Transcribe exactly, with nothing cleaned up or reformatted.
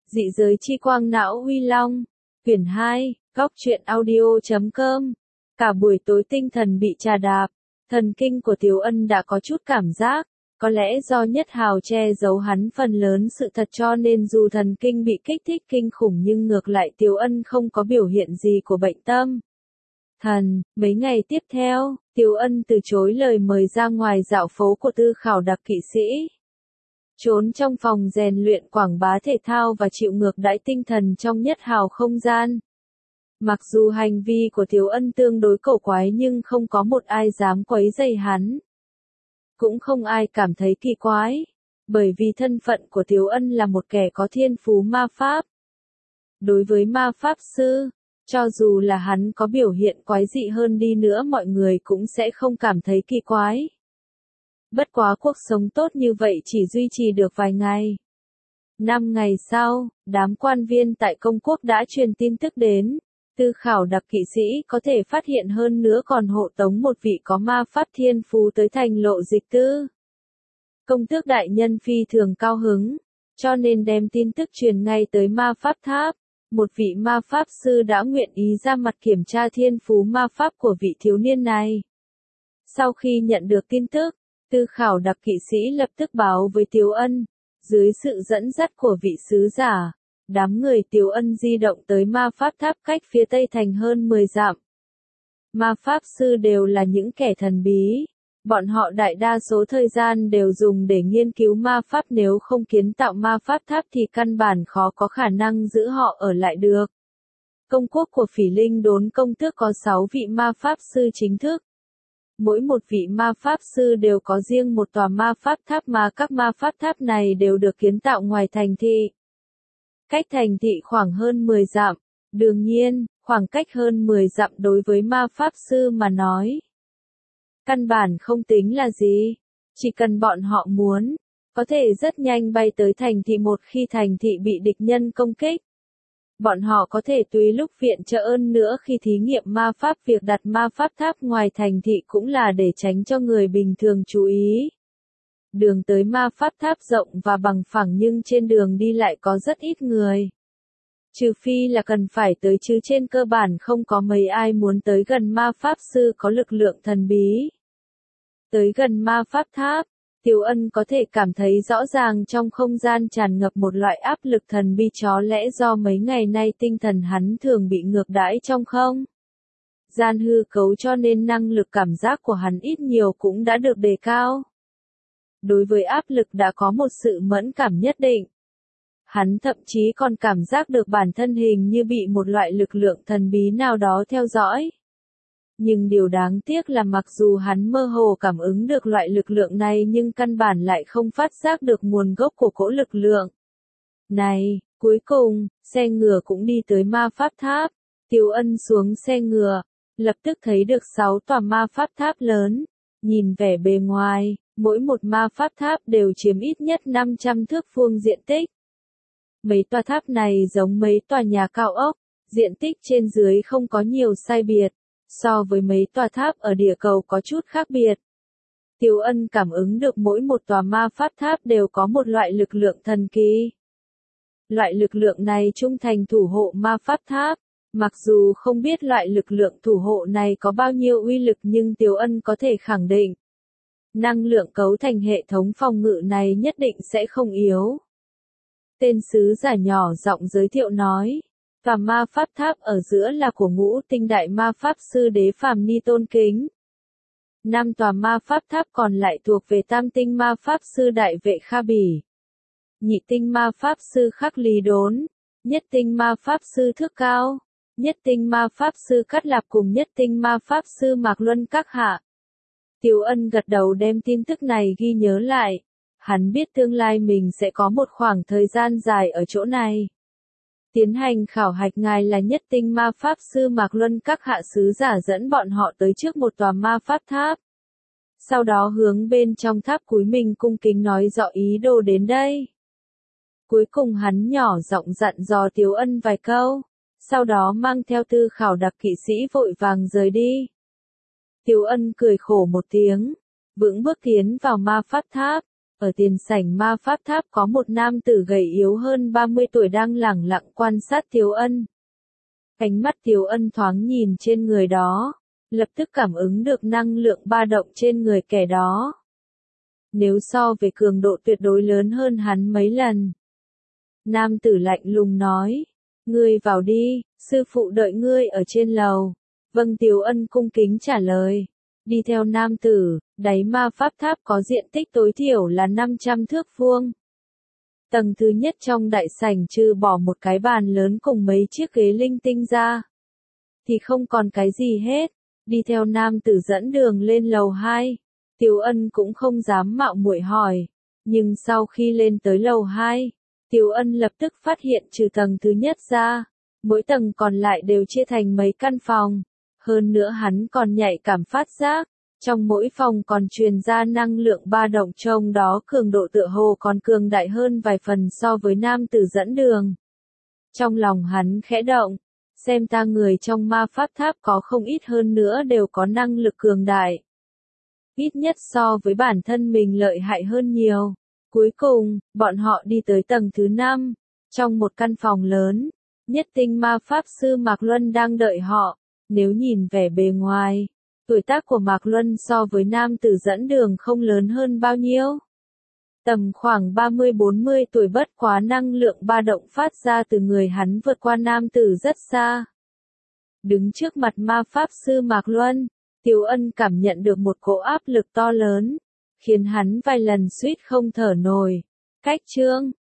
Dị giới chi quang não uy long. Quyển hai, góc truyện audio chấm com. Cả buổi tối tinh thần bị trà đạp. Thần kinh của Tiếu Ân đã có chút cảm giác. Có lẽ do Nhất Hào che giấu hắn phần lớn sự thật cho nên dù thần kinh bị kích thích kinh khủng nhưng ngược lại Tiếu Ân không có biểu hiện gì của bệnh tâm thần. Mấy ngày tiếp theo, Tiếu Ân từ chối lời mời ra ngoài dạo phố của Tư Khảo Đặc kỵ sĩ. Trốn trong phòng rèn luyện quảng bá thể thao và chịu ngược đãi tinh thần trong Nhất Hào không gian. Mặc dù hành vi của Tiếu Ân tương đối cổ quái nhưng không có một ai dám quấy rầy hắn. Cũng không ai cảm thấy kỳ quái, bởi vì thân phận của Tiếu Ân là một kẻ có thiên phú ma pháp. Đối với ma pháp sư, cho dù là hắn có biểu hiện quái dị hơn đi nữa mọi người cũng sẽ không cảm thấy kỳ quái. Bất quá cuộc sống tốt như vậy chỉ duy trì được vài ngày. Năm ngày sau, đám quan viên tại công quốc đã truyền tin tức đến. Tư Khảo Đặc kỵ sĩ có thể phát hiện hơn nữa còn hộ tống một vị có ma pháp thiên phú tới thành Lộ Dịch Tư. Công tước đại nhân phi thường cao hứng, cho nên đem tin tức truyền ngay tới ma pháp tháp. Một vị ma pháp sư đã nguyện ý ra mặt kiểm tra thiên phú ma pháp của vị thiếu niên này. Sau khi nhận được tin tức, Tư Khảo Đặc kỵ sĩ lập tức báo với Tiếu Ân, dưới sự dẫn dắt của vị sứ giả. Đám người Tiếu Ân di động tới ma pháp tháp cách phía tây thành hơn mười dặm. Ma pháp sư đều là những kẻ thần bí. Bọn họ đại đa số thời gian đều dùng để nghiên cứu ma pháp, nếu không kiến tạo ma pháp tháp thì căn bản khó có khả năng giữ họ ở lại được. Công quốc của Phỉ Linh Đốn Công Tước có sáu vị ma pháp sư chính thức. Mỗi một vị ma pháp sư đều có riêng một tòa ma pháp tháp mà các ma pháp tháp này đều được kiến tạo ngoài thành thị. Cách thành thị khoảng hơn mười dặm, đương nhiên, khoảng cách hơn mười dặm đối với ma pháp sư mà nói. Căn bản không tính là gì, chỉ cần bọn họ muốn, có thể rất nhanh bay tới thành thị một khi thành thị bị địch nhân công kích. Bọn họ có thể tùy lúc viện trợ ơn nữa khi thí nghiệm ma pháp, việc đặt ma pháp tháp ngoài thành thị cũng là để tránh cho người bình thường chú ý. Đường tới ma pháp tháp rộng và bằng phẳng nhưng trên đường đi lại có rất ít người. Trừ phi là cần phải tới chứ trên cơ bản không có mấy ai muốn tới gần ma pháp sư có lực lượng thần bí. Tới gần ma pháp tháp, Tiếu Ân có thể cảm thấy rõ ràng trong không gian tràn ngập một loại áp lực thần bí, có lẽ do mấy ngày nay tinh thần hắn thường bị ngược đãi trong không gian hư cấu cho nên năng lực cảm giác của hắn ít nhiều cũng đã được đề cao. Đối với áp lực đã có một sự mẫn cảm nhất định. Hắn thậm chí còn cảm giác được bản thân hình như bị một loại lực lượng thần bí nào đó theo dõi. Nhưng điều đáng tiếc là mặc dù hắn mơ hồ cảm ứng được loại lực lượng này nhưng căn bản lại không phát giác được nguồn gốc của cỗ lực lượng này. Cuối cùng, xe ngựa cũng đi tới ma pháp tháp. Tiếu Ân xuống xe ngựa, lập tức thấy được sáu tòa ma pháp tháp lớn. Nhìn vẻ bề ngoài, mỗi một ma pháp tháp đều chiếm ít nhất năm trăm thước vuông diện tích. Mấy tòa tháp này giống mấy tòa nhà cao ốc, diện tích trên dưới không có nhiều sai biệt, so với mấy tòa tháp ở địa cầu có chút khác biệt. Tiếu Ân cảm ứng được mỗi một tòa ma pháp tháp đều có một loại lực lượng thần kỳ. Loại lực lượng này trung thành thủ hộ ma pháp tháp. Mặc dù không biết loại lực lượng thủ hộ này có bao nhiêu uy lực nhưng Tiếu Ân có thể khẳng định. Năng lượng cấu thành hệ thống phòng ngự này nhất định sẽ không yếu. Tên sứ giả nhỏ giọng giới thiệu nói. Tòa ma pháp tháp ở giữa là của ngũ tinh đại ma pháp sư Đế Phàm Ni tôn kính. Năm tòa ma pháp tháp còn lại thuộc về tam tinh ma pháp sư Đại Vệ Kha Bỉ. Nhị tinh ma pháp sư Khắc Lý Đốn. Nhất tinh ma pháp sư Thước Cao. Nhất tinh ma pháp sư Cát Lạp cùng nhất tinh ma pháp sư Mạc Luân Các Hạ. Tiếu Ân gật đầu đem tin tức này ghi nhớ lại. Hắn biết tương lai mình sẽ có một khoảng thời gian dài ở chỗ này. Tiến hành khảo hạch ngài là nhất tinh ma pháp sư Mạc Luân Các Hạ. Sứ giả dẫn bọn họ tới trước một tòa ma pháp tháp. Sau đó hướng bên trong tháp cúi mình cung kính nói rõ ý đồ đến đây. Cuối cùng hắn nhỏ giọng dặn dò Tiếu Ân vài câu. Sau đó mang theo Tư Khảo Đặc kỵ sĩ vội vàng rời đi. Tiếu Ân cười khổ một tiếng, vững bước tiến vào ma pháp tháp. Ở tiền sảnh ma pháp tháp có một nam tử gầy yếu hơn ba mươi tuổi đang lẳng lặng quan sát Tiếu Ân. Ánh mắt Tiếu Ân thoáng nhìn trên người đó, lập tức cảm ứng được năng lượng ba động trên người kẻ đó. Nếu so về cường độ tuyệt đối lớn hơn hắn mấy lần. Nam tử lạnh lùng nói, ngươi vào đi, sư phụ đợi ngươi ở trên lầu. Vâng, Tiếu Ân cung kính trả lời. Đi theo nam tử, đáy ma pháp tháp có diện tích tối thiểu là năm trăm thước vuông. Tầng thứ nhất trong đại sảnh trừ bỏ một cái bàn lớn cùng mấy chiếc ghế linh tinh ra, thì không còn cái gì hết. Đi theo nam tử dẫn đường lên lầu hai, Tiếu Ân cũng không dám mạo muội hỏi. Nhưng sau khi lên tới lầu hai, Tiếu Ân lập tức phát hiện trừ tầng thứ nhất ra, mỗi tầng còn lại đều chia thành mấy căn phòng. Hơn nữa hắn còn nhạy cảm phát giác, trong mỗi phòng còn truyền ra năng lượng ba động trông đó cường độ tựa hồ còn cường đại hơn vài phần so với nam tử dẫn đường. Trong lòng hắn khẽ động, xem ta người trong ma pháp tháp có không ít hơn nữa đều có năng lực cường đại. Ít nhất so với bản thân mình lợi hại hơn nhiều. Cuối cùng, bọn họ đi tới tầng thứ năm, trong một căn phòng lớn, nhất tinh ma pháp sư Mạc Luân đang đợi họ. Nếu nhìn vẻ bề ngoài, tuổi tác của Mạc Luân so với nam tử dẫn đường không lớn hơn bao nhiêu. Tầm khoảng ba mươi bốn mươi tuổi, bất quá năng lượng ba động phát ra từ người hắn vượt qua nam tử rất xa. Đứng trước mặt ma pháp sư Mạc Luân, Tiếu Ân cảm nhận được một cỗ áp lực to lớn, khiến hắn vài lần suýt không thở nổi. Cách chương